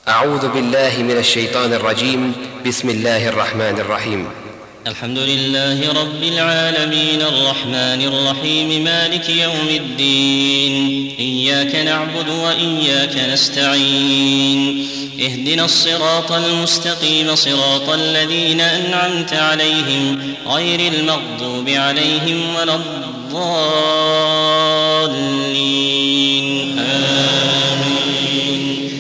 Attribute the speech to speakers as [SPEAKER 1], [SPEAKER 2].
[SPEAKER 1] أعوذ بالله من الشيطان الرجيم. بسم الله الرحمن الرحيم.
[SPEAKER 2] الحمد لله رب العالمين الرحمن الرحيم مالك يوم الدين. إياك نعبد وإياك نستعين. اهدنا الصراط المستقيم صراط الذين أنعمت عليهم غير المغضوب عليهم ولا الضالين.